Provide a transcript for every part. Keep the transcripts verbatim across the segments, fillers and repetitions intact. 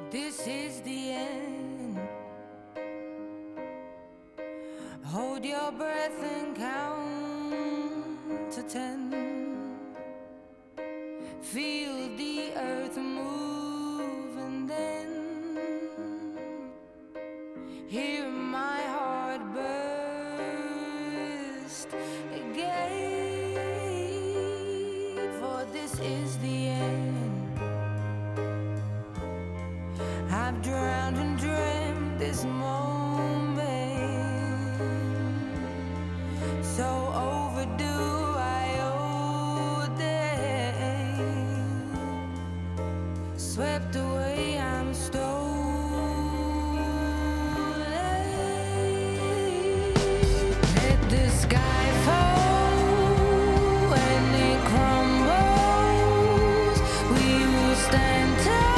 This is the end. Hold your breath and count to ten. Feel the earth move and then hear my heart burst again. For this is the end. I've drowned and dreamt this moment, so overdue I owe them. Swept away, I'm stolen. Let the sky fall when it crumbles. We will stand tall.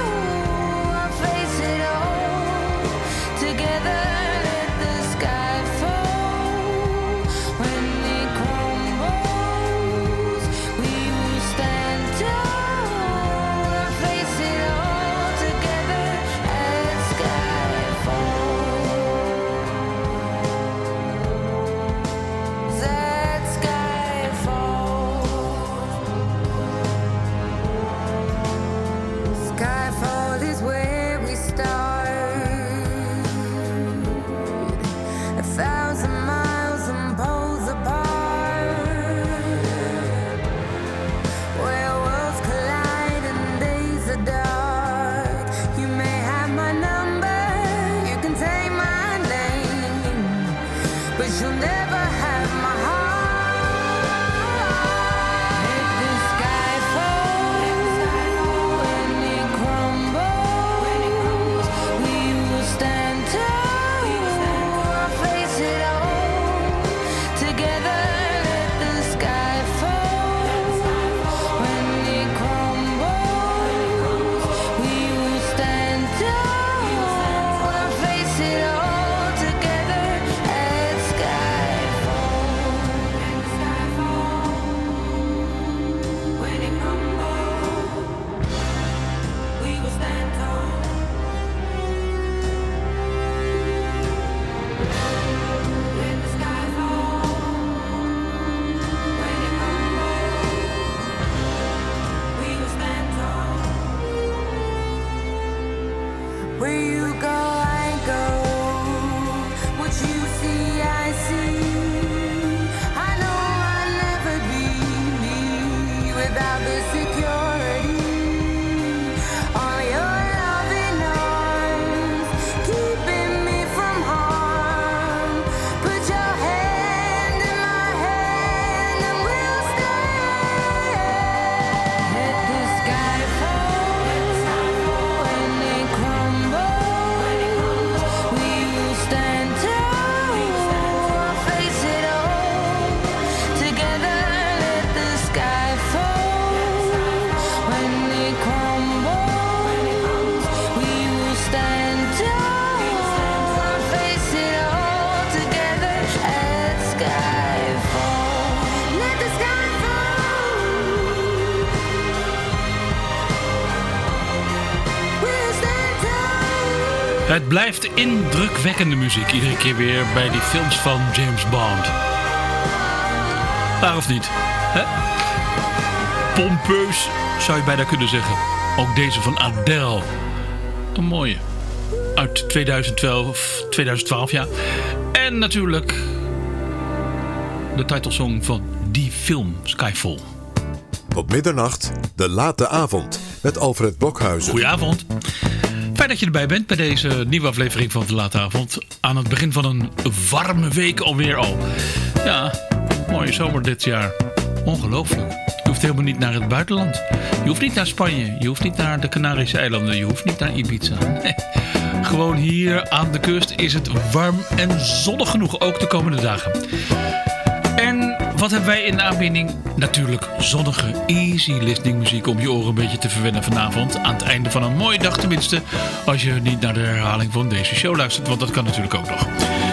Het blijft indrukwekkende muziek, iedere keer weer bij die films van James Bond. Waar of niet? Hè? Pompeus, zou je bijna kunnen zeggen. Ook deze van Adele. Een mooie. Uit tweeduizend twaalf, tweeduizend twaalf ja. En natuurlijk de titelsong van die film, Skyfall. Tot middernacht, de late avond, met Alfred Blokhuizen. Goedenavond. Fijn dat je erbij bent bij deze nieuwe aflevering van de late avond. Aan het begin van een warme week alweer al. Ja, mooie zomer dit jaar. Ongelooflijk. Je hoeft helemaal niet naar het buitenland. Je hoeft niet naar Spanje. Je hoeft niet naar de Canarische eilanden. Je hoeft niet naar Ibiza. Nee. Gewoon hier aan de kust is het warm en zonnig genoeg. Ook de komende dagen. En wat hebben wij in de aanbieding? Natuurlijk zonnige, easy listening muziek om je oren een beetje te verwennen vanavond. Aan het einde van een mooie dag tenminste. Als je niet naar de herhaling van deze show luistert. Want dat kan natuurlijk ook nog.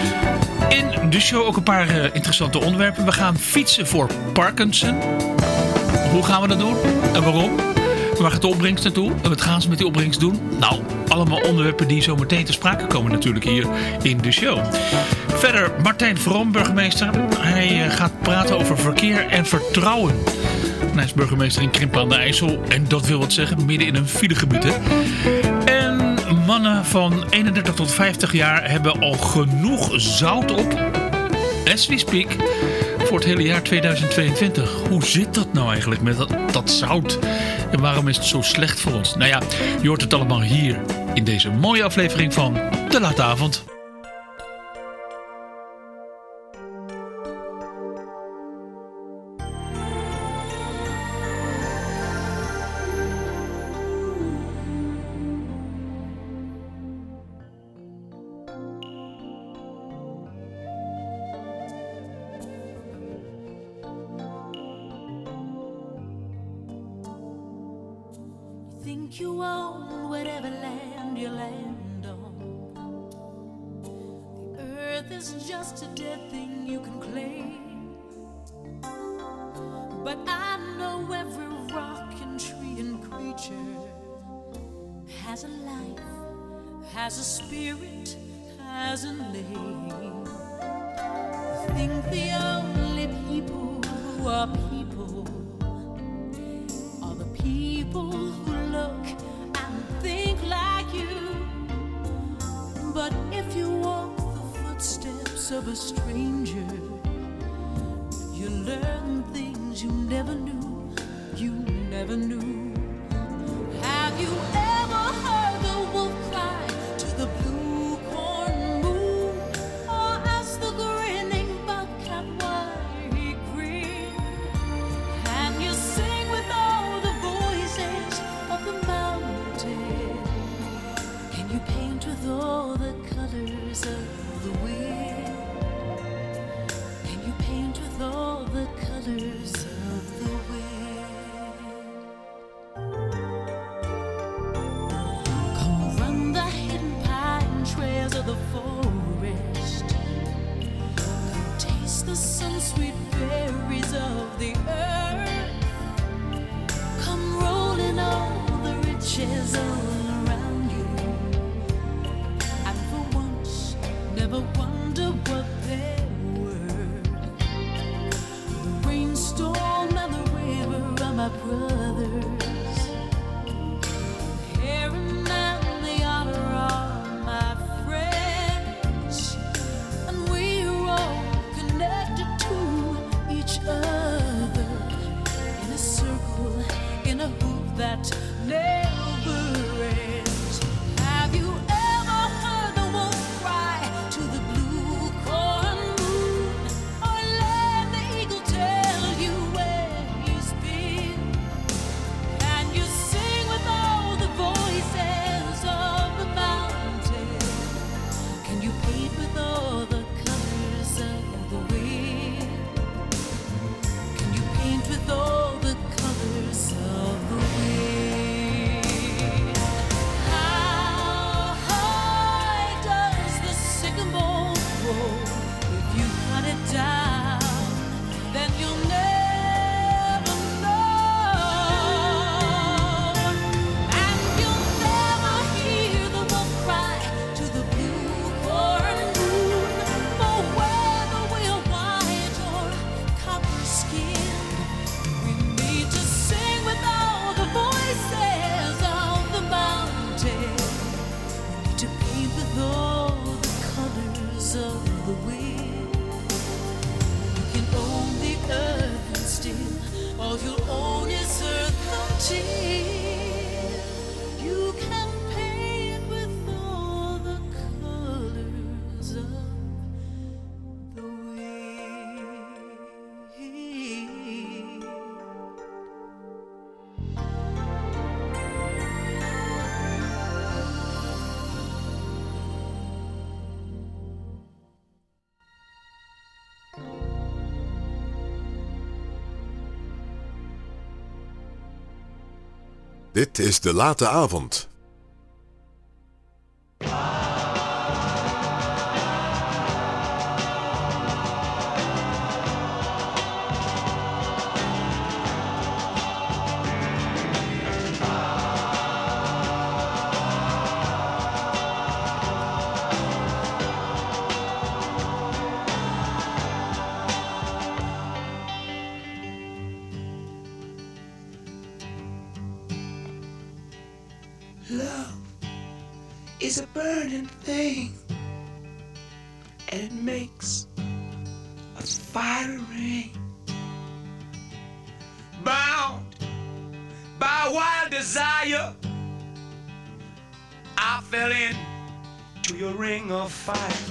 In de show ook een paar uh, interessante onderwerpen. We gaan fietsen voor Parkinson. Hoe gaan we dat doen? En waarom? Waar gaat de opbrengst naartoe? En wat gaan ze met die opbrengst doen? Nou, allemaal onderwerpen die zo meteen te sprake komen natuurlijk hier in de show. Verder Martijn Vroom, burgemeester. Hij gaat praten over verkeer en vertrouwen. En hij is burgemeester in Krimpen aan de IJssel. En dat wil wat zeggen, midden in een filegebied. Hè? En mannen van eenendertig tot vijftig jaar hebben al genoeg zout op, as we speak, voor het hele jaar tweeduizend tweeëntwintig. Hoe zit dat nou eigenlijk met dat, dat zout? En waarom is het zo slecht voor ons? Nou ja, je hoort het allemaal hier in deze mooie aflevering van De Late Avond. Think you own whatever land you land on. The earth is just a dead thing you can claim. But I know every rock and tree and creature has a life, has a spirit, has a name. I think the only people who are people are the people who look and think like you. But if you walk the footsteps of a stranger, you learn things you never knew, you never knew. Have you ever heard the wolf cry to the blue corn moon, or ask the grinning bobcat why he grinned? Can you sing with all the voices of the mountain? Can you paint with all the colors of the wind? Can you paint with all the colors of the wind? Come run the hidden pine trails of the forest. Come taste the sun-sweet berries of the earth. Come roll in all the riches all around you, and for once never wonder what they're worth. The rainstorm and the river are my brothers. The heron and the otter are my friends, and we're all connected to each other in a circle, in a hoop that never ends. Have you ever heard the wolf cry to the blue corn moon, or let the eagle tell you where he's been? Can you sing with all the voices of the mountain? Can you paint with all the colors of the wind? Can you paint with all the colors of the wind? How high does the sycamore grow? If you cut it down, then you'll never know. And you'll never hear the wolf cry to the blue corn moon, for whether we're white or copper skinned, we need to sing with all the voices of the mountain. We need to paint with all the colors of the wind. You can own the earth and still all you'll own is earth until you can paint with all the colors of the wind. Dit is De Late Avond. Love is a burning thing, and it makes us firing. Bound by wild desire, I fell into your ring of fire.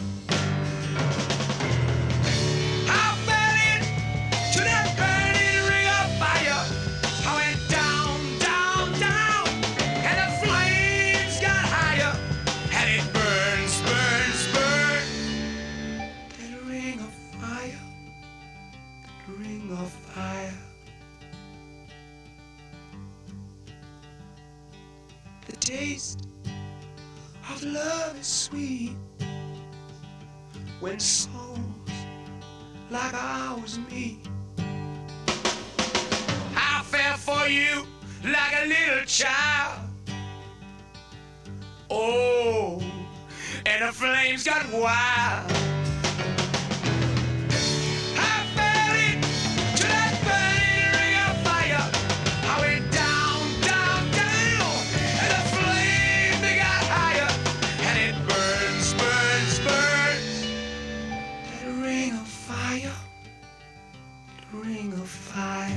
I fell into that burning ring of fire. I went down, down, down, and the flames got higher, and it burns, burns, burns. That ring of fire, that ring of fire. The taste of love is sweet when souls like ours meet. I fell for you like a little child. Oh, and the flames got wild. I fell into that burning ring of fire. I went down, down, down, and the flame they got higher, and it burns, burns, burns. That ring of fire, the ring of fire.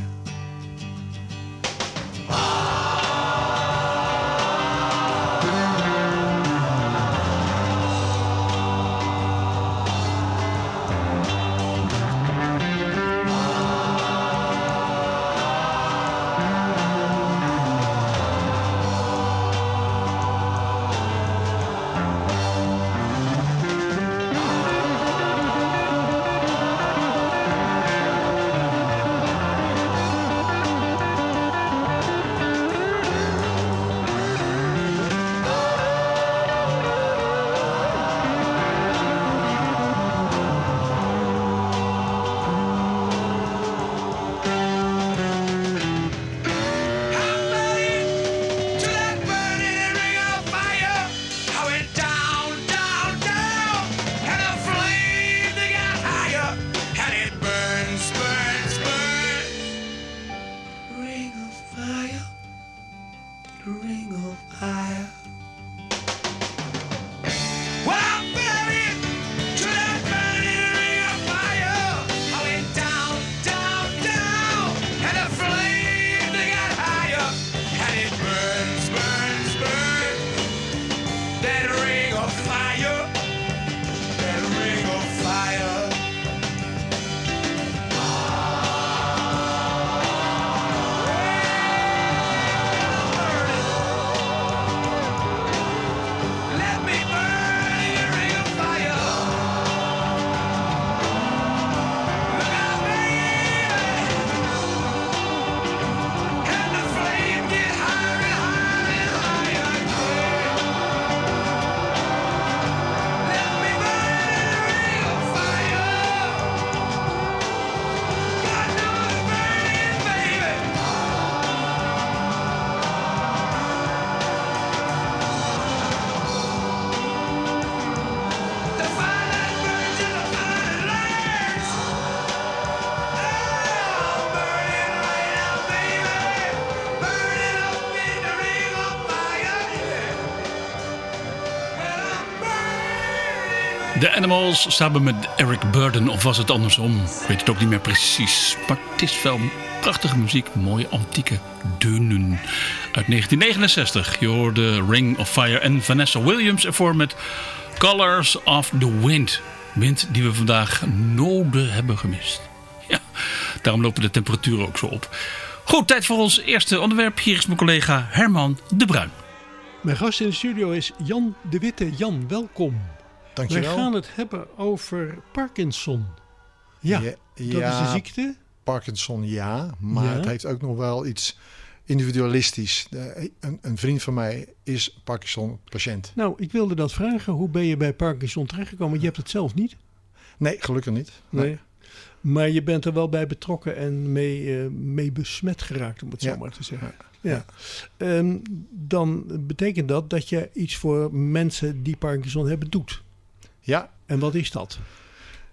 The Animals samen met Eric Burdon, of was het andersom? Ik weet het ook niet meer precies. Maar het is wel prachtige muziek, mooie antieke deunen. Uit negentien negenenzestig, je hoorde Ring of Fire en Vanessa Williams ervoor met Colors of the Wind. Wind die we vandaag nodig hebben gemist. Ja, daarom lopen de temperaturen ook zo op. Goed, tijd voor ons eerste onderwerp. Hier is mijn collega Herman de Bruin. Mijn gast in de studio is Jan de Witte. Jan, welkom. Dankjewel. Wij gaan het hebben over Parkinson. Ja, ja, dat ja, is de ziekte. Parkinson ja, maar Ja. het heeft ook nog wel iets individualistisch. De, een, een vriend van mij is Parkinson-patiënt. Nou, ik wilde dat vragen. Hoe ben je bij Parkinson terechtgekomen? Want je hebt het zelf niet. Nee, gelukkig niet. Nee. Nee. Maar je bent er wel bij betrokken en mee, uh, mee besmet geraakt, om het Ja. zo maar te zeggen. Ja. Ja. Um, dan betekent dat dat je iets voor mensen die Parkinson hebben doet. Ja, En wat is dat?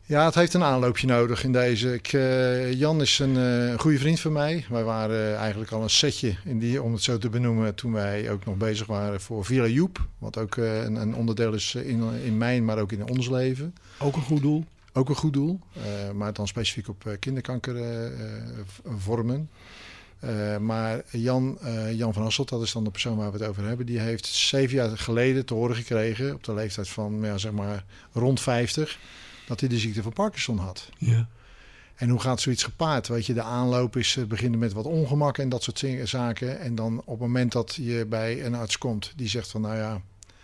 Ja, het heeft een aanloopje nodig in deze. Ik, uh, Jan is een uh, goede vriend van mij. Wij waren uh, eigenlijk al een setje, in die, om het zo te benoemen, toen wij ook nog bezig waren voor Villa Joep. Wat ook uh, een, een onderdeel is in, in mijn, maar ook in ons leven. Ook een goed doel. Ook een goed doel, uh, maar dan specifiek op uh, kinderkankervormen. Uh, uh, maar Jan, uh, Jan van Hasselt, dat is dan de persoon waar we het over hebben, die heeft zeven jaar geleden te horen gekregen, op de leeftijd van ja, zeg maar rond vijftig, dat hij de ziekte van Parkinson had. Ja. En hoe gaat zoiets gepaard? Weet je, de aanloop is uh, beginnen met wat ongemak en dat soort zin- zaken. En dan op het moment dat je bij een arts komt die zegt van nou ja,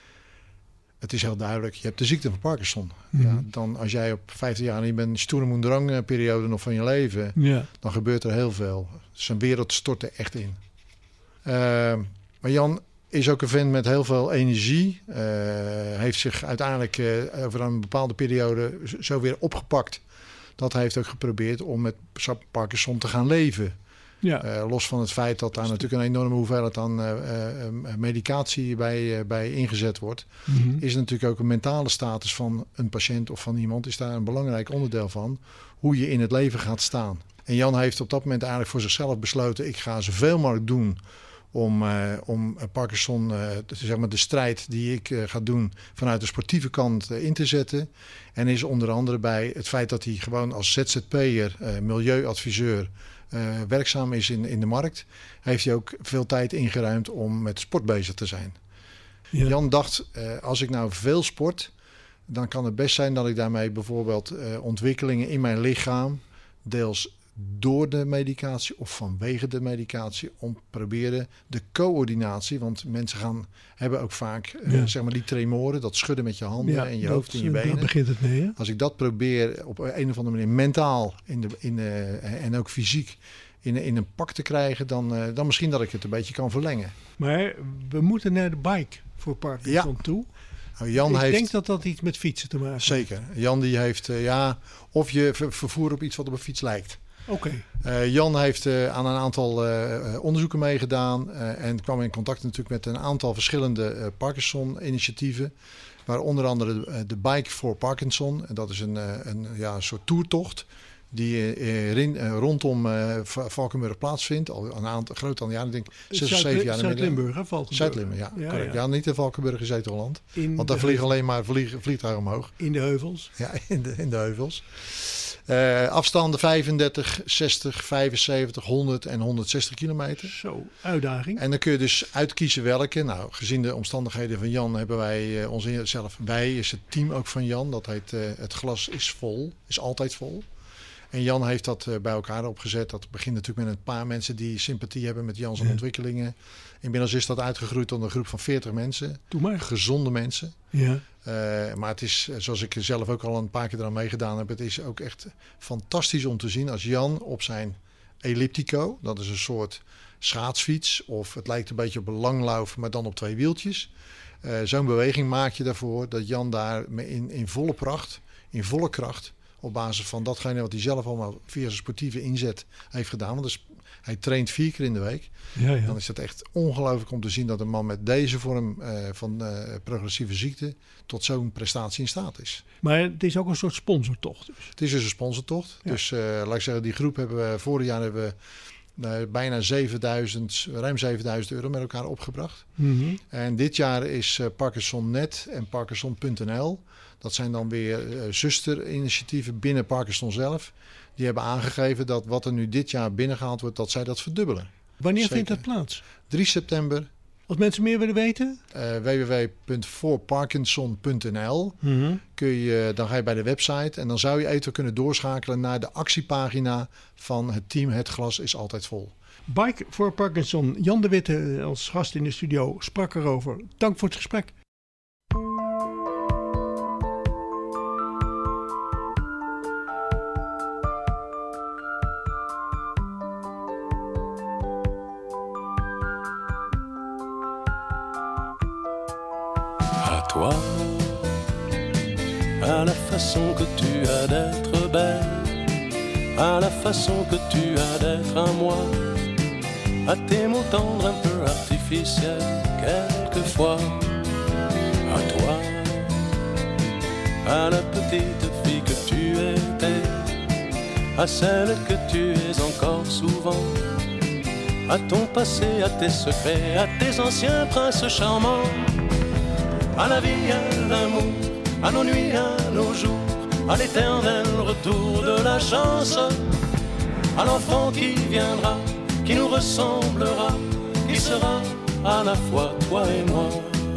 het is heel duidelijk, je hebt de ziekte van Parkinson. Mm-hmm. Ja, dan als jij op vijftig jaar en je bent in stoere periode nog van je leven, ja. dan gebeurt er heel veel. Zijn wereld stort er echt in. Uh, maar Jan is ook een vent met heel veel energie. Uh, heeft zich uiteindelijk uh, over een bepaalde periode zo weer opgepakt. Dat hij heeft ook geprobeerd om met Parkinson te gaan leven. Ja. Uh, los van het feit dat daar natuurlijk een enorme hoeveelheid aan uh, uh, medicatie bij, uh, bij ingezet wordt. Mm-hmm. Is natuurlijk ook een mentale status van een patiënt of van iemand. Is daar een belangrijk onderdeel van. Hoe je in het leven gaat staan. En Jan heeft op dat moment eigenlijk voor zichzelf besloten. Ik ga zoveel mogelijk doen om, uh, om Parkinson, uh, zeg maar de strijd die ik uh, ga doen vanuit de sportieve kant uh, in te zetten. En is onder andere bij het feit dat hij gewoon als Z Z P'er, uh, milieuadviseur, uh, werkzaam is in, in de markt. Heeft hij ook veel tijd ingeruimd om met sport bezig te zijn. Ja. Jan dacht, uh, als ik nou veel sport, dan kan het best zijn dat ik daarmee bijvoorbeeld uh, ontwikkelingen in mijn lichaam, deels door de medicatie of vanwege de medicatie, om proberen de coördinatie, want mensen gaan hebben ook vaak ja. uh, zeg maar die tremoren, dat schudden met je handen ja, en je dat, hoofd en je benen. Daar begint het mee, hè? Als ik dat probeer op een of andere manier mentaal in de, in de, en ook fysiek in, in een pak te krijgen, dan, uh, dan misschien dat ik het een beetje kan verlengen. Maar we moeten naar de bike voor Parkinson ja. toe. Nou, Jan ik heeft, denk dat dat iets met fietsen te maken heeft. Zeker. Jan die heeft, uh, ja, of je ver, vervoer op iets wat op een fiets lijkt. Okay. Uh, Jan heeft uh, aan een aantal uh, onderzoeken meegedaan uh, en kwam in contact natuurlijk met een aantal verschillende uh, Parkinson-initiatieven. Waar onder andere uh, de Bike for Parkinson, en dat is een, uh, een, ja, een soort toertocht die uh, rin, uh, rondom uh, Valkenburg plaatsvindt. Al een aantal, groot aantal jaren, ik denk zes of zeven jaar. Zuid-Limburg, hè? Valkenburg. Zuid-Limburg, ja, ja, ja. ja. Niet in Valkenburg in Zuid-Holland. Want daar vliegen alleen maar vlieg, vliegtuigen omhoog. In de heuvels. Ja, in de, in de heuvels. Uh, afstanden vijfendertig, zestig, vijfenzeventig, honderd en honderdzestig kilometer. Zo, uitdaging. En dan kun je dus uitkiezen welke. Nou, gezien de omstandigheden van Jan hebben wij uh, ons zelf, wij is het team ook van Jan. Dat heet uh, Het Glas is Vol, is altijd vol. En Jan heeft dat uh, bij elkaar opgezet. Dat begint natuurlijk met een paar mensen die sympathie hebben met Jans ja. ontwikkelingen. Inmiddels is dat uitgegroeid tot een groep van veertig mensen. Doe maar. Gezonde mensen. Ja. Uh, maar het is, zoals ik zelf ook al een paar keer eraan meegedaan heb, het is ook echt fantastisch om te zien als Jan op zijn elliptico, dat is een soort schaatsfiets, of het lijkt een beetje op een langlauf, maar dan op twee wieltjes. Uh, zo'n beweging maak je daarvoor dat Jan daar in, in volle pracht, in volle kracht, op basis van datgene wat hij zelf allemaal via zijn sportieve inzet heeft gedaan. Want dus hij traint vier keer in de week. Ja, ja. Dan is het echt ongelooflijk om te zien dat een man met deze vorm uh, van uh, progressieve ziekte tot zo'n prestatie in staat is. Maar het is ook een soort sponsortocht dus? Het is dus een sponsortocht. Ja. Dus uh, laat ik zeggen, die groep hebben we vorig jaar hebben we uh, bijna zevenduizend, ruim zevenduizend euro met elkaar opgebracht. Mm-hmm. En dit jaar is uh, Parkinson Net en Parkinson punt n l. Dat zijn dan weer uh, zusterinitiatieven binnen Parkinson zelf. Die hebben aangegeven dat wat er nu dit jaar binnengehaald wordt, dat zij dat verdubbelen. Wanneer Zeker. vindt dat plaats? drie september. Als mensen meer willen weten? Uh, w w w punt voor parkinson punt n l. Mm-hmm. Kun je, dan ga je bij de website en dan zou je even kunnen doorschakelen naar de actiepagina van het team Het Glas is altijd vol. Bike voor Parkinson. Jan de Witte als gast in de studio sprak erover. Dank voor het gesprek. Toi, à la façon que tu as d'être belle, à la façon que tu as d'être à moi, à tes mots tendres un peu artificiels quelquefois. À toi, à la petite fille que tu étais, à celle que tu es encore souvent, à ton passé, à tes secrets, à tes anciens princes charmants, à la vie, à l'amour, à nos nuits, à nos jours, à l'éternel retour de la chance, à l'enfant qui viendra, qui nous ressemblera, qui sera à la fois toi et moi.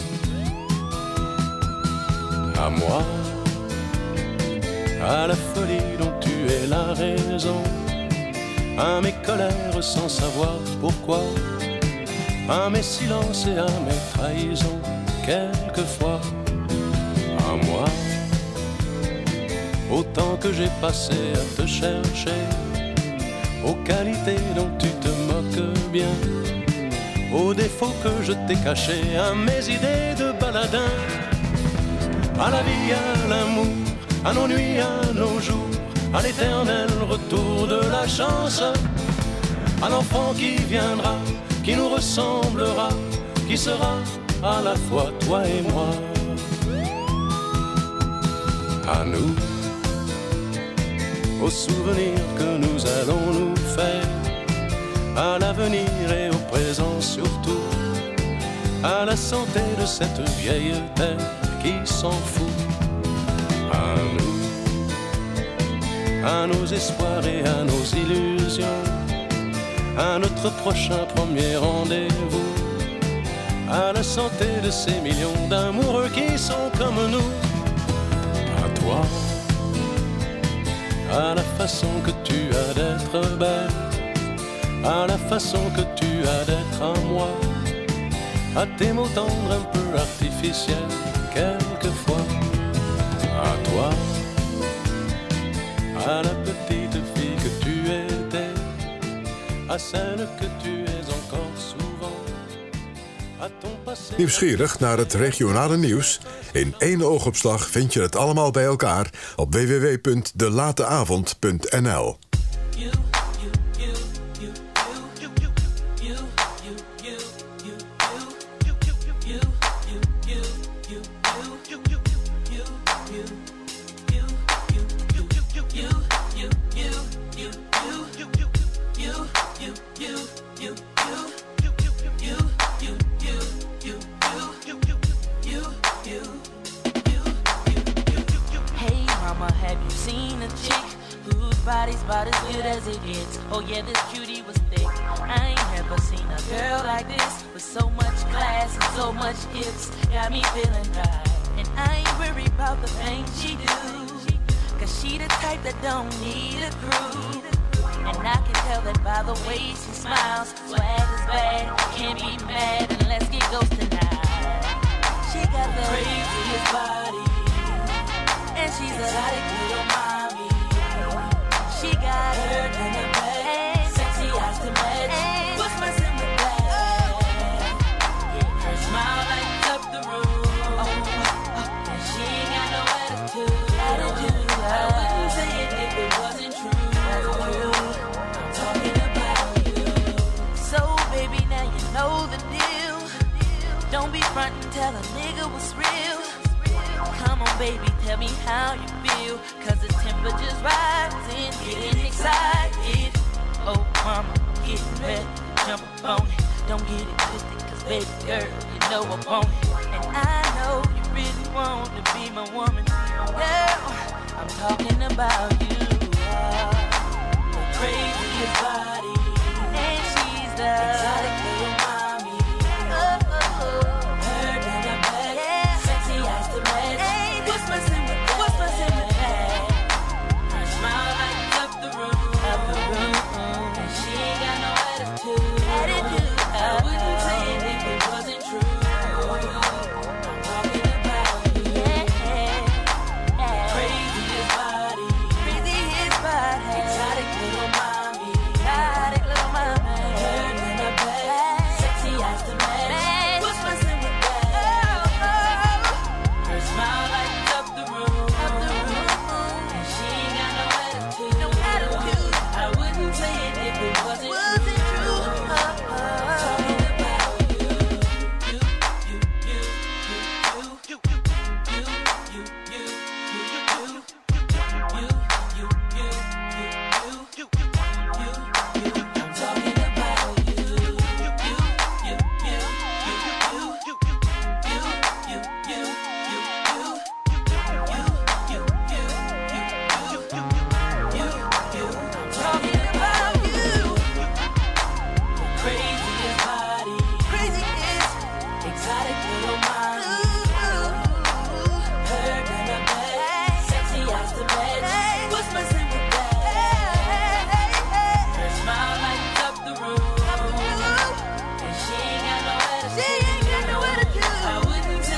À moi, à la folie dont tu es la raison, à mes colères sans savoir pourquoi, à mes silences et à mes trahisons, quelquefois. À moi, au temps que j'ai passé à te chercher, aux qualités dont tu te moques bien, aux défauts que je t'ai cachés, à mes idées de baladin, à la vie, à l'amour, à nos nuits, à nos jours, à l'éternel retour de la chance, à l'enfant qui viendra, qui nous ressemblera, qui sera à la fois toi et moi. À nous, aux souvenirs que nous allons nous faire, à l'avenir et au présent surtout, à la santé de cette vieille terre qui s'en fout. À nous, à nos espoirs et à nos illusions, à notre prochain premier rendez-vous, à la santé de ces millions d'amoureux qui sont comme nous. À toi, à la façon que tu as d'être belle, à la façon que tu as d'être à moi, à tes mots tendres un peu artificiels quelquefois. À toi, à la petite fille que tu étais, à celle que tu es encore souvent, à ton passé. Nieuwsgierig naar het regionale nieuws? In één oogopslag vind je het allemaal bij elkaar op w w w punt de late avond punt n l. Body's about as good as it gets. Oh yeah, this cutie was thick. I ain't never seen a girl like this, with so much class and so much hips. Got me feeling right. And I ain't worried about the things she do, cause she the type that don't need a crew. And I can tell that by the way she smiles. Swag is bad, can't be mad unless it goes tonight. She got the craziest body, and she's a exotic little mommy. She got her in the bed, sexy eyes to match. What's messing with that? Her smile lights up the room, and she ain't got no attitude. Attitude, I wouldn't say it if it wasn't true. I'm talking about you. So baby, now you know the deal. Don't be frontin', tell a nigga what's real. Come on, baby, tell me how you feel, cause the temperature's rising, getting excited. Oh, mama, getting ready, jump up on it. Don't get it twisted, cause baby girl, you know I want it. And I know you really want to be my woman. Girl, I'm talking about you. The craziest body, and she's the exotic little mommy. Oh, oh, oh. Her in the bed, yeah. Sexy eyes to match. What's messing with that? What's messing with that? Her smile lights up the room, up the room, and she ain't got no attitude. Attitude. I wouldn't say it if it wasn't true. I'm talking about you. Yeah, yeah. Craziest body, craziest body, exotic little mommy, exotic little mommy. Her in the bed,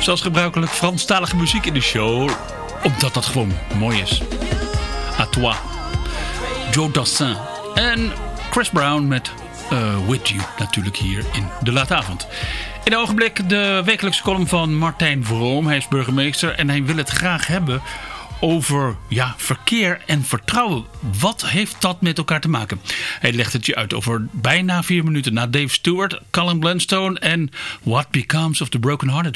Zoals gebruikelijk Franstalige muziek in de show, omdat dat gewoon mooi is. À toi. Joe Dassin en Chris Brown met uh, With You natuurlijk hier in de late avond. In een ogenblik de wekelijkse column van Martijn Vroom. Hij is burgemeester en hij wil het graag hebben over ja, verkeer en vertrouwen. Wat heeft dat met elkaar te maken? Hij legt het je uit over bijna vier minuten na Dave Stewart, Colin Blunstone en What Becomes of the Broken Hearted.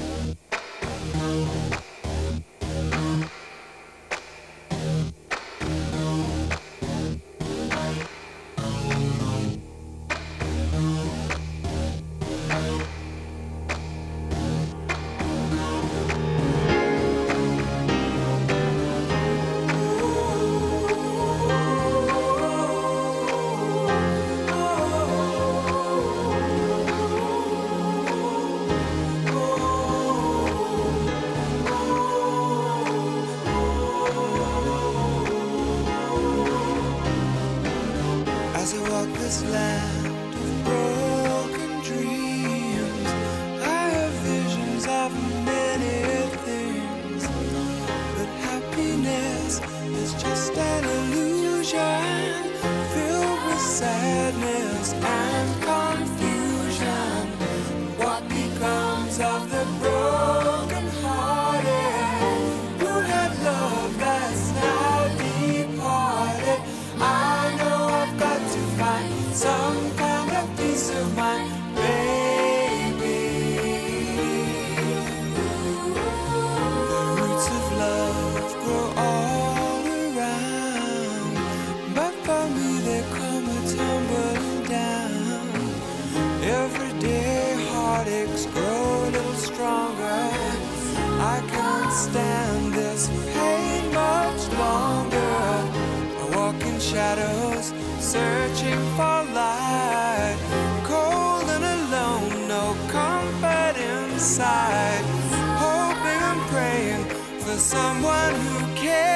Someone who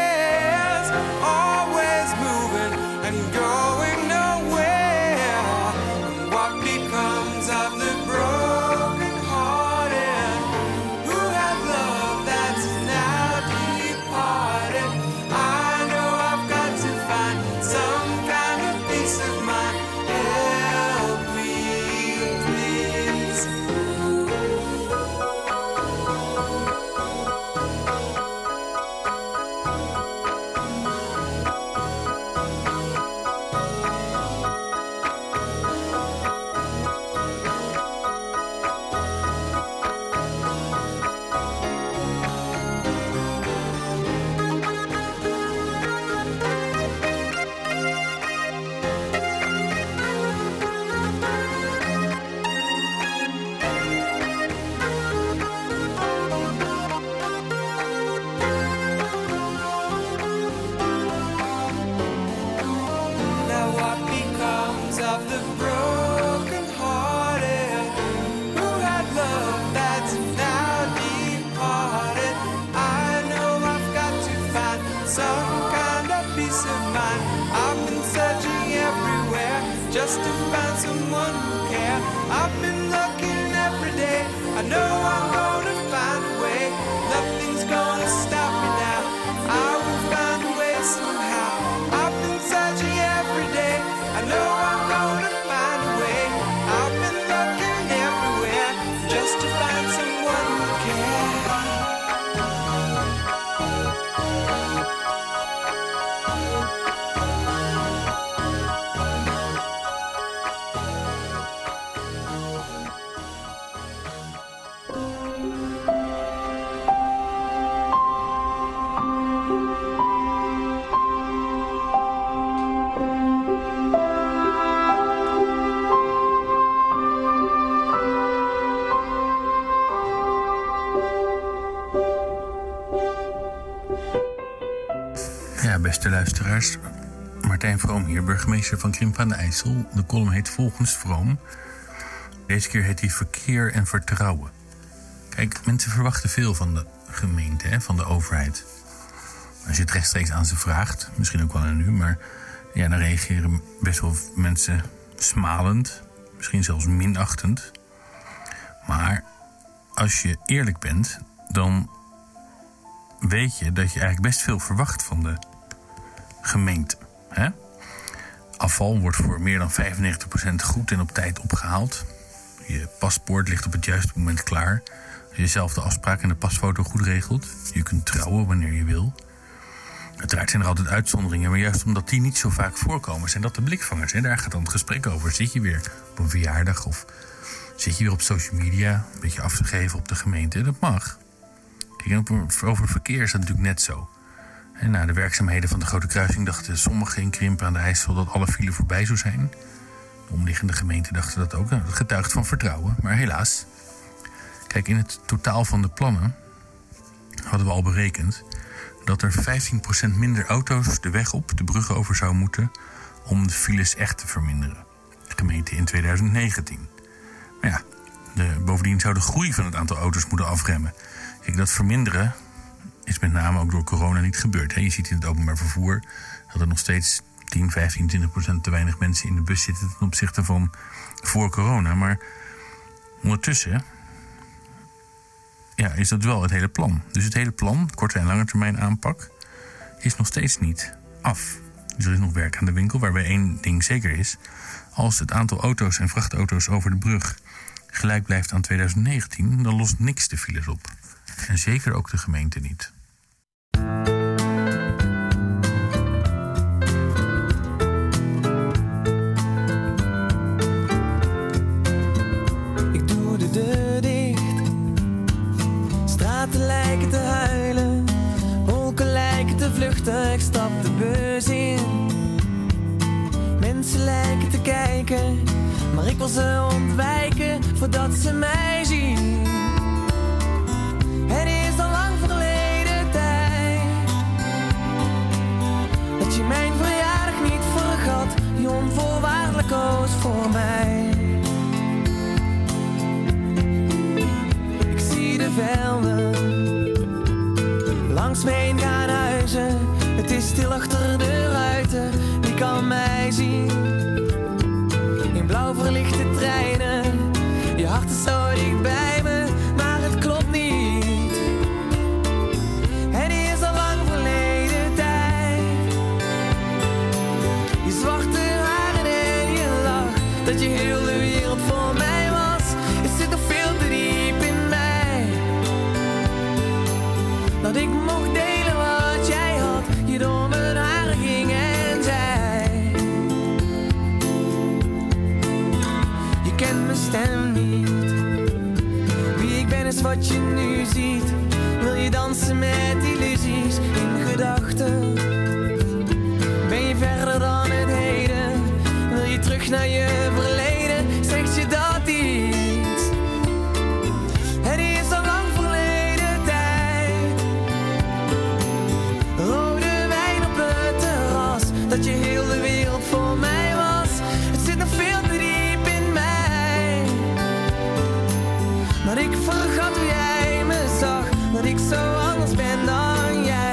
cares, always moving and going nowhere. What becomes of the broken hearted who have love that's now departed? I know I've got to find some kind of peace of mind. Help me, please. Just to find someone who cares. I've been looking every day. I know I'm gonna find a way. Nothing's gonna stop me now. I will find a way somehow. I've been searching every day. I know I'm gonna find a way. I've been looking everywhere just to find someone who cares. Ja, beste luisteraars. Martijn Vroom hier, burgemeester van Krimpen aan de IJssel. De column heet Volgens Vroom. Deze keer heet hij Verkeer en Vertrouwen. Kijk, mensen verwachten veel van de gemeente, hè, van de overheid. Als je het rechtstreeks aan ze vraagt, misschien ook wel aan u, maar ja, dan reageren best wel mensen smalend, misschien zelfs minachtend. Maar als je eerlijk bent, dan weet je dat je eigenlijk best veel verwacht van de gemeente. Hè? Afval wordt voor meer dan vijfennegentig procent goed en op tijd opgehaald. Je paspoort ligt op het juiste moment klaar. Als je zelf de afspraak en de pasfoto goed regelt. Je kunt trouwen wanneer je wil. Uiteraard zijn er altijd uitzonderingen, maar juist omdat die niet zo vaak voorkomen, zijn dat de blikvangers. Hè? Daar gaat dan het gesprek over. Zit je weer op een verjaardag of zit je weer op social media een beetje af te geven op de gemeente? Dat mag. Kijk, over verkeer is dat natuurlijk net zo. En na de werkzaamheden van de Grote Kruising dachten sommigen in Krimpen aan de IJssel dat alle file voorbij zou zijn. De omliggende gemeenten dachten dat ook. Dat getuigt van vertrouwen, maar helaas. Kijk, in het totaal van de plannen hadden we al berekend dat er vijftien procent minder auto's de weg op, de bruggen over zou moeten om de files echt te verminderen. De gemeente in tweeduizend negentien. Maar ja, de, bovendien zou de groei van het aantal auto's moeten afremmen. Kijk, dat verminderen is met name ook door corona niet gebeurd. Hè. Je ziet in het openbaar vervoer dat er nog steeds tien, vijftien, twintig procent te weinig mensen in de bus zitten ten opzichte van voor corona. Maar ondertussen ja, is dat wel het hele plan. Dus het hele plan, korte en lange termijn aanpak, is nog steeds niet af. Dus er is nog werk aan de winkel, waarbij één ding zeker is. Als het aantal auto's en vrachtauto's over de brug gelijk blijft aan tweeduizend negentien, dan lost niks de files op. En zeker ook de gemeente niet. Ik doe de deur dicht. Straten lijken te huilen. Wolken lijken te vluchten. Ik stap de bus in. Mensen lijken te kijken. Maar ik wil ze ontwijken voordat ze mij zien. Het is al lang verleden tijd dat je mijn verjaardag niet vergat, je onvoorwaardelijk koos voor mij. Ik zie de velden langs me heen gaan huizen. Het is stil achter de ruiten, wie kan mij zien? In blauw verlichte treinen, je hart is zo dicht bij me, maar het klopt niet. Het is al lang verleden tijd. Je zwarte haren en je lach, dat je heel de wereld voor mij was. Het zit nog veel te diep in mij, dat ik mocht delen wat jij had. Je door mijn haren ging en zei: je kent mijn stem niet. Wie ik ben is wat je nu ziet. Wil je dansen met illusies in gedachten? Ben je verder dan het heden? Wil je terug naar je verleden? Zegt je dat iets? Het is al lang verleden tijd. Rode wijn op het terras, dat je heel de wereld voor mij was. Het zit nog veel te diep in mij, dat ik vergat hoe jij me zag, dat ik zo anders ben dan jij.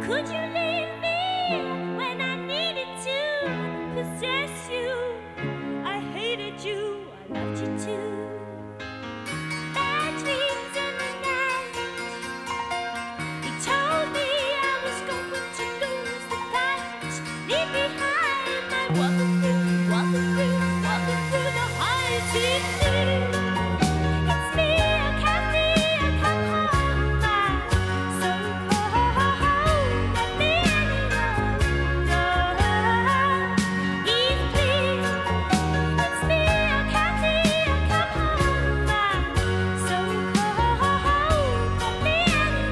Could you leave me when I needed to possess you? I hated you, I loved you too. Bad dreams in the night. He told me I was going to lose the fight. Leave behind my walking through, walking through, walking through the high sea. It's me, Kathy, I come home. I'm so cold. Let me in your Please, please. It's me, Kathy, I come home. I'm so cold. Let me in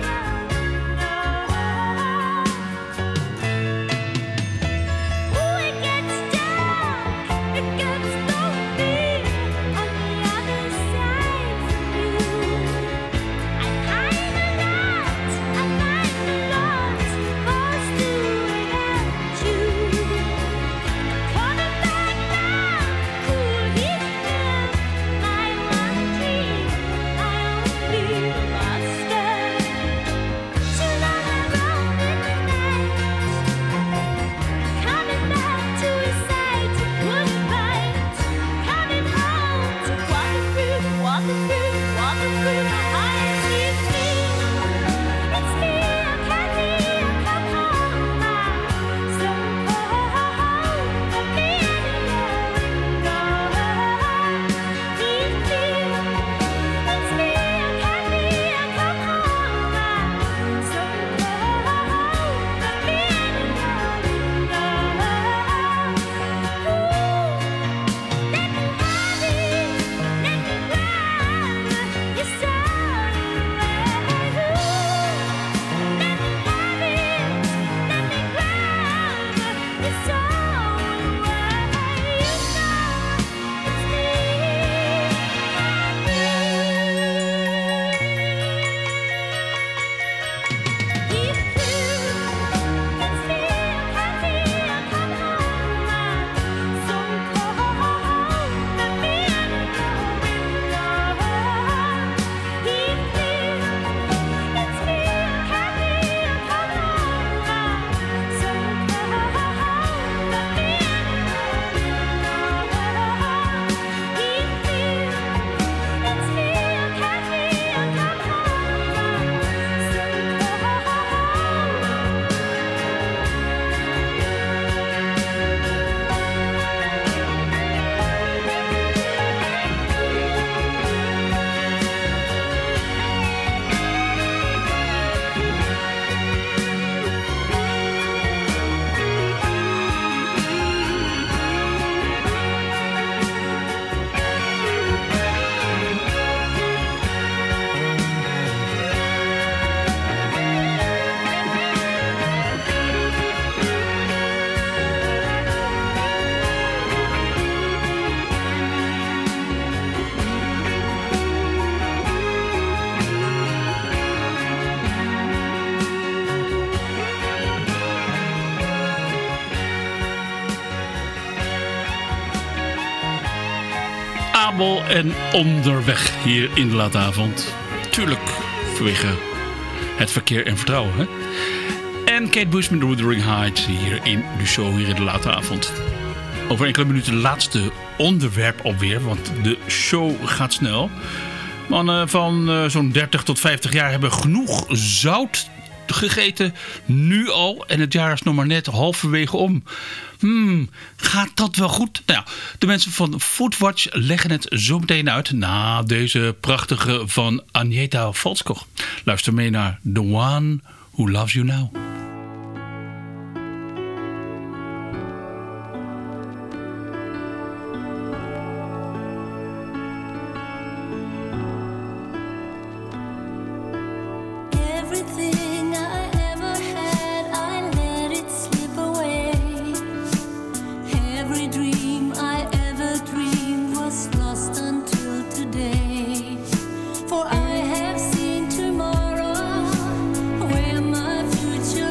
Ooh, it gets dark, it gets lonely on the other side from you. I find a lot, I find a lot lost without you. Coming back now, cool Heathcliff, my one dream, my only master. Too long around in the night. Coming back to his side to put it right. Coming home to walk through, walking through, walking through the high sea. It's me, Kathy, I come home. I'm so cold. Let me in Please, please. It's me, Kathy, I come home. I'm so cold. Let me in Abel en Onderweg hier in de late avond. Tuurlijk, vanwege het verkeer en vertrouwen. Hè? En Kate Bush met Wuthering Heights hier in de show, hier in de late avond. Over enkele minuten laatste onderwerp alweer, want de show gaat snel. Mannen van uh, zo'n dertig tot vijftig jaar hebben genoeg zout gegeten, nu al. En het jaar is nog maar net halverwege om. Hmm, gaat dat wel goed? Nou ja, de mensen van Foodwatch leggen het zo meteen uit na deze prachtige van Agneta Valskog. Luister mee naar The One Who Loves You Now. Everything I ever had, I let it slip away. Every dream I ever dreamed was lost until today. For I have seen tomorrow, where my future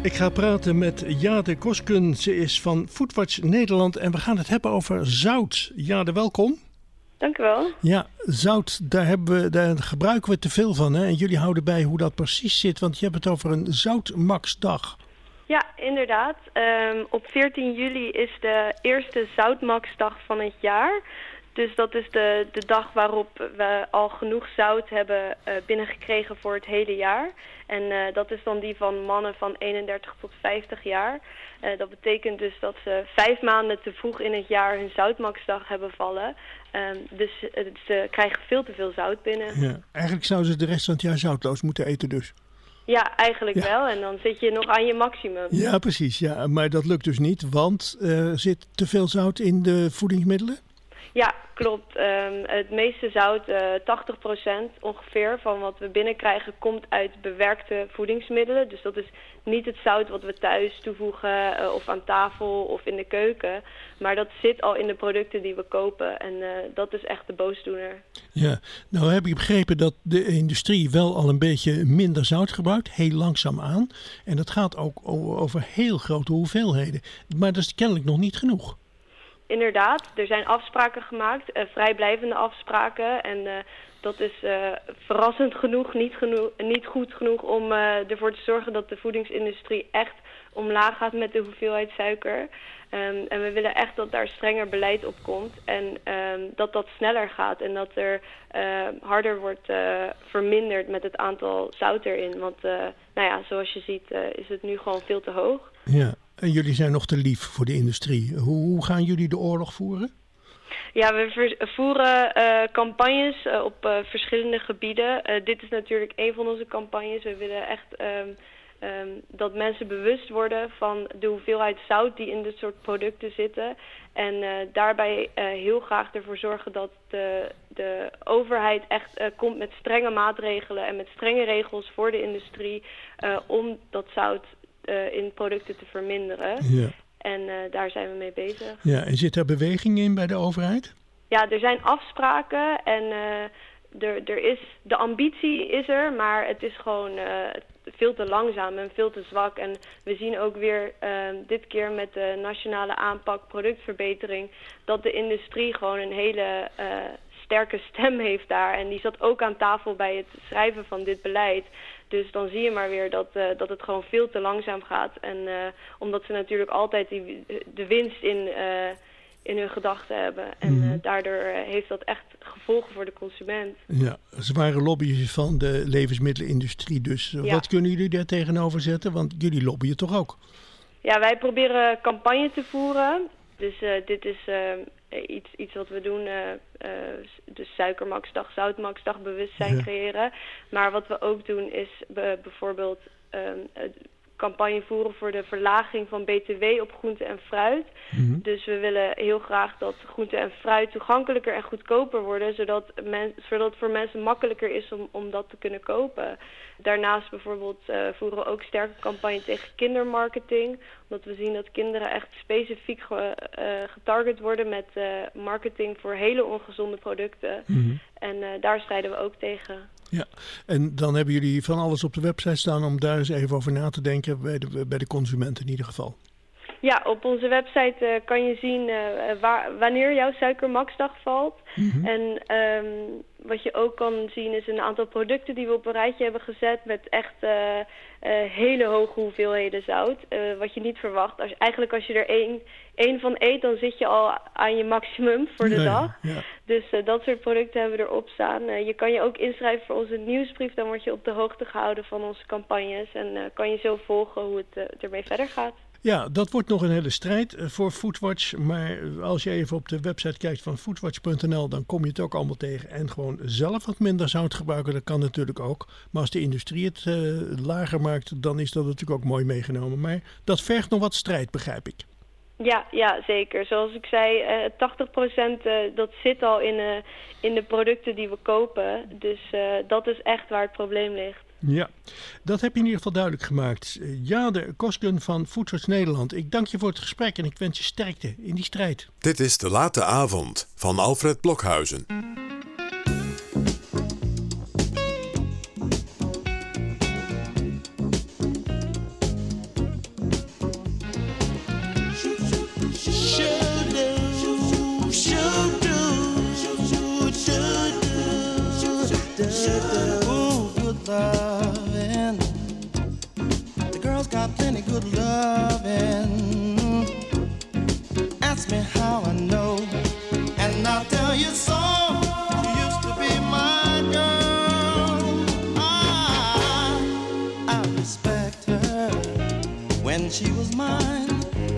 Ik ga praten met Jade Kosken. Ze is van Foodwatch Nederland en we gaan het hebben over zout. Jade, welkom. Dank u wel. Ja, zout, daar, hebben we, daar gebruiken we te veel van. Hè? En jullie houden bij hoe dat precies zit, want je hebt het over een zoutmaxdag. Ja, inderdaad. Um, op veertien juli is de eerste zoutmaxdag van het jaar. Dus dat is de, de dag waarop we al genoeg zout hebben uh, binnengekregen voor het hele jaar. En uh, dat is dan die van mannen van eenendertig tot vijftig jaar. Uh, dat betekent dus dat ze vijf maanden te vroeg in het jaar hun zoutmaxdag hebben vallen. Um, dus uh, ze krijgen veel te veel zout binnen. Ja, eigenlijk zouden ze de rest van het jaar zoutloos moeten eten dus. Ja, eigenlijk ja. wel. En dan zit je nog aan je maximum. Ja, precies. Ja. Maar dat lukt dus niet, want er uh, zit te veel zout in de voedingsmiddelen? Ja, klopt. Um, het meeste zout, uh, tachtig procent ongeveer van wat we binnenkrijgen, komt uit bewerkte voedingsmiddelen. Dus dat is niet het zout wat we thuis toevoegen uh, of aan tafel of in de keuken. Maar dat zit al in de producten die we kopen en uh, dat is echt de boosdoener. Ja, nou heb ik begrepen dat de industrie wel al een beetje minder zout gebruikt, heel langzaam aan. En dat gaat ook over heel grote hoeveelheden. Maar dat is kennelijk nog niet genoeg. Inderdaad, er zijn afspraken gemaakt, uh, vrijblijvende afspraken. En uh, dat is uh, verrassend genoeg niet, genoeg, niet goed genoeg om uh, ervoor te zorgen dat de voedingsindustrie echt omlaag gaat met de hoeveelheid suiker. Um, en we willen echt dat daar strenger beleid op komt en um, dat dat sneller gaat. En dat er uh, harder wordt uh, verminderd met het aantal zout erin. Want uh, nou ja, zoals je ziet uh, is het nu gewoon veel te hoog. Ja. En jullie zijn nog te lief voor de industrie. Hoe, hoe gaan jullie de oorlog voeren? Ja, we ver- voeren uh, campagnes uh, op uh, verschillende gebieden. Uh, dit is natuurlijk een van onze campagnes. We willen echt um, um, dat mensen bewust worden van de hoeveelheid zout die in dit soort producten zitten. En uh, daarbij uh, heel graag ervoor zorgen dat de, de overheid echt uh, komt met strenge maatregelen en met strenge regels voor de industrie uh, om dat zout Uh, in producten te verminderen. Ja. En uh, daar zijn we mee bezig. Ja, en zit er beweging in bij de overheid? Ja, er zijn afspraken en uh, er, er is, de ambitie is er, maar het is gewoon uh, veel te langzaam en veel te zwak. En we zien ook weer uh, dit keer met de nationale aanpak productverbetering dat de industrie gewoon een hele uh, sterke stem heeft daar. En die zat ook aan tafel bij het schrijven van dit beleid. Dus dan zie je maar weer dat, uh, dat het gewoon veel te langzaam gaat. En uh, omdat ze natuurlijk altijd die, de winst in, uh, in hun gedachten hebben. En uh, daardoor uh, heeft dat echt gevolgen voor de consument. Ja, zware lobby's van de levensmiddelenindustrie dus. Ja. Wat kunnen jullie daar tegenover zetten? Want jullie lobbyen toch ook? Ja, wij proberen campagne te voeren. Dus uh, dit is uh, iets, iets wat we doen, uh, uh, dus suikermaxdag, zoutmaxdag, bewustzijn ja. creëren. Maar wat we ook doen is uh, bijvoorbeeld uh, campagne voeren voor de verlaging van B T W op groente en fruit. Mm-hmm. Dus we willen heel graag dat groente en fruit toegankelijker en goedkoper worden, zodat, men, zodat het voor mensen makkelijker is om, om dat te kunnen kopen. Daarnaast bijvoorbeeld uh, voeren we ook sterke campagne tegen kindermarketing. Omdat we zien dat kinderen echt specifiek ge, uh, getarget worden met uh, marketing voor hele ongezonde producten. Mm-hmm. En uh, daar strijden we ook tegen. Ja, en dan hebben jullie van alles op de website staan om daar eens even over na te denken bij de, bij de consument in ieder geval. Ja, op onze website uh, kan je zien uh, waar, wanneer jouw suikermaxdag valt. Mm-hmm. En um, wat je ook kan zien is een aantal producten die we op een rijtje hebben gezet met echt uh, uh, hele hoge hoeveelheden zout. Uh, wat je niet verwacht. Als, eigenlijk als je er één, één van eet, dan zit je al aan je maximum voor de ja, dag. Ja. Dus uh, dat soort producten hebben we erop staan. Uh, je kan je ook inschrijven voor onze nieuwsbrief. Dan word je op de hoogte gehouden van onze campagnes. En uh, kan je zo volgen hoe het uh, ermee verder gaat. Ja, dat wordt nog een hele strijd voor Foodwatch. Maar als je even op de website kijkt van foodwatch punt n l, dan kom je het ook allemaal tegen. En gewoon zelf wat minder zout gebruiken, dat kan natuurlijk ook. Maar als de industrie het uh, lager maakt, dan is dat natuurlijk ook mooi meegenomen. Maar dat vergt nog wat strijd, begrijp ik. Ja, ja, zeker. Zoals ik zei, uh, tachtig procent uh, dat zit al in, uh, in de producten die we kopen. Dus uh, dat is echt waar het probleem ligt. Ja, dat heb je in ieder geval duidelijk gemaakt. Jade Kosken van Foodwatch Nederland. Ik dank je voor het gesprek en ik wens je sterkte in die strijd. Dit is De Late Avond van Alfred Blokhuizen.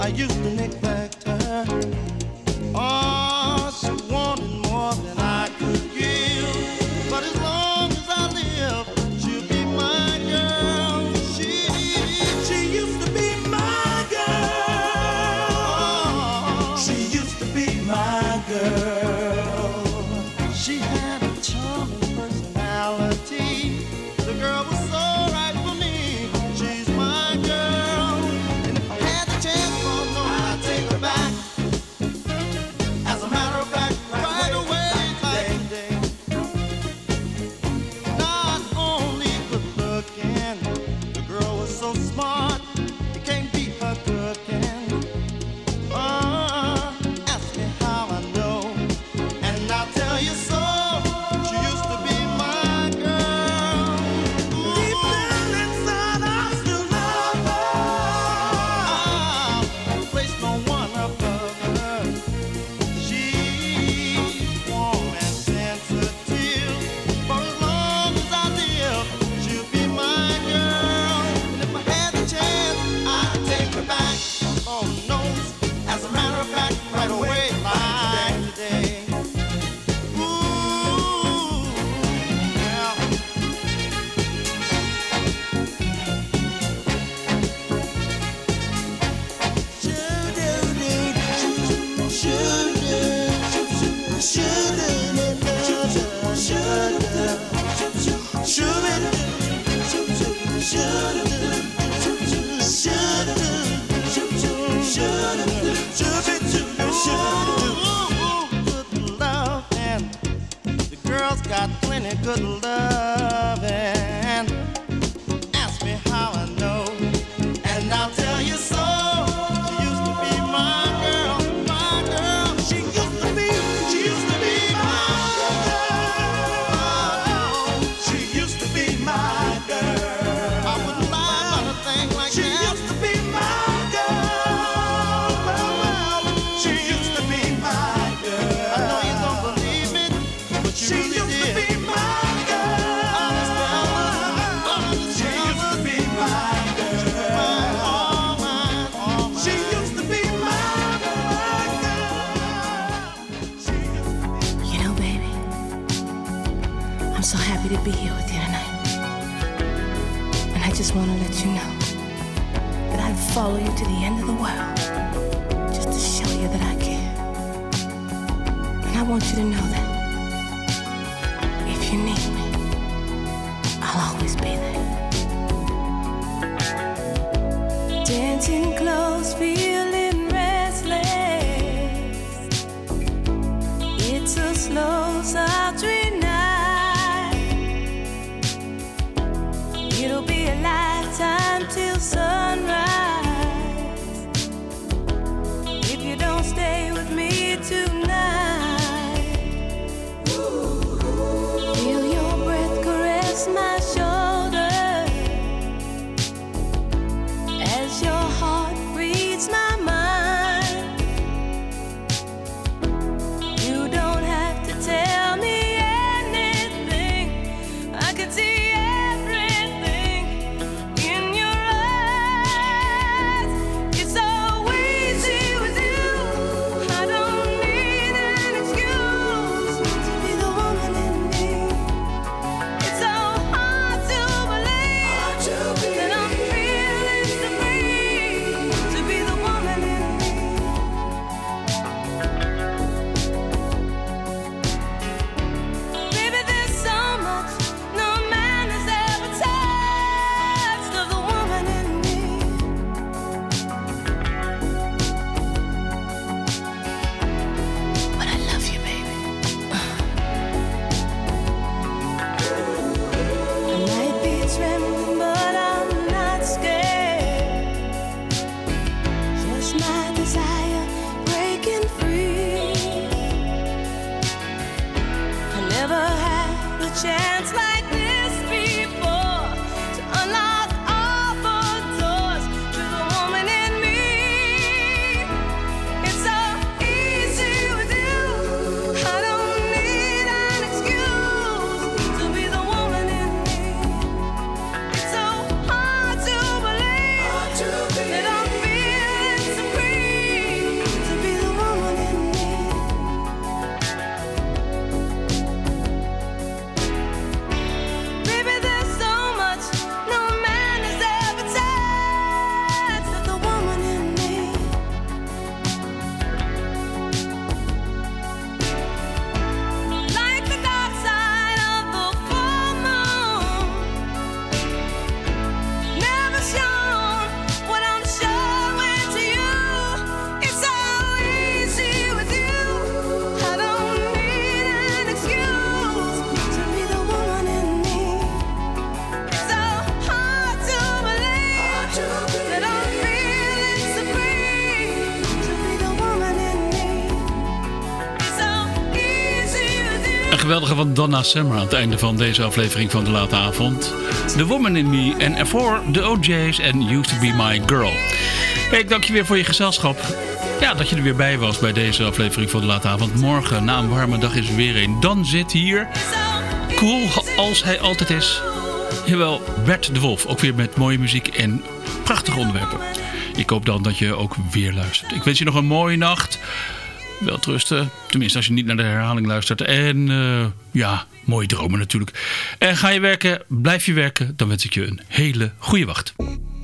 I used to neglect her. Oh, she wanted more than I could give. But as long as I live, she'll be my girl. She, she used to be my girl. She used to be my girl. She had a charming personality. The girl was so right for me. She's my girl. And if I had the chance, oh no, I'd take her back. As a matter of fact, right away, like today. Not only good looking, the girl was so smart, you can't beat her cooking. Uh, ask me how I know, and I'll tell you so. She used to be my girl. Deep down inside, I still love her. I'll place no one above her. She's warm and sensitive. For as long as I live, she'll be my girl. And if I had the chance, I'd take her back. Oh no, as a matter of fact, right away, like today. Ooh, yeah. Good love, and the girls got plenty good love, and ask me how I know, and I'll tell you so. She used to be my girl, my girl. She used to be, she used to be my girl. She used to be my girl. I wouldn't lie about a thing like she that. She used to be my girl. Well, well, she used to be my girl. I know you don't believe it, but she, she really used did. to be my girl. Honest fellas, honest she fellas. used to be my girl. All mine, all mine. She used to be my girl. She used to be. You know, baby, I'm so happy to be here with you tonight. And I just want to let you know that I'd follow you to the end of the world just to show you that I care. And I want you to know that if you need me, I'll always be there. Dancing close, feeling restless. It's a slow, sultry night. It'll be a lifetime till sunrise if you don't stay with me tonight. Feel your breath caress my shoulder as your heart reads my mind. You don't have to tell me anything. I can see everything in your eyes. It's so easy with you. I don't need an excuse to be the woman in me. It's so hard to believe that I'm feeling so free to be the woman in me. Baby, there's so much no man has ever touched of the woman in me. But I love you, baby. I might be trembling, but I'm not scared. Just my desire breaking free. I never had a chance like this before to unlock all the doors to the woman in me. It's so easy with you. I don't need an excuse to be the woman in me. It's so hard to believe that I'm feeling so free Een geweldige van Donna Summer aan het einde van deze aflevering van de late avond. The Woman in Me en ervoor de O J's en Used to Be My Girl. Hey, ik dank je weer voor je gezelschap. Ja, dat je er weer bij was bij deze aflevering van de late avond. Morgen, na een warme dag, is er weer een. Dan zit hier, cool als hij altijd is, jawel, Bert de Wolf. Ook weer met mooie muziek en prachtige onderwerpen. Ik hoop dan dat je ook weer luistert. Ik wens je nog een mooie nacht. Welterusten, tenminste als je niet naar de herhaling luistert. En uh, ja, mooie dromen natuurlijk. En ga je werken, blijf je werken, dan wens ik je een hele goede wacht.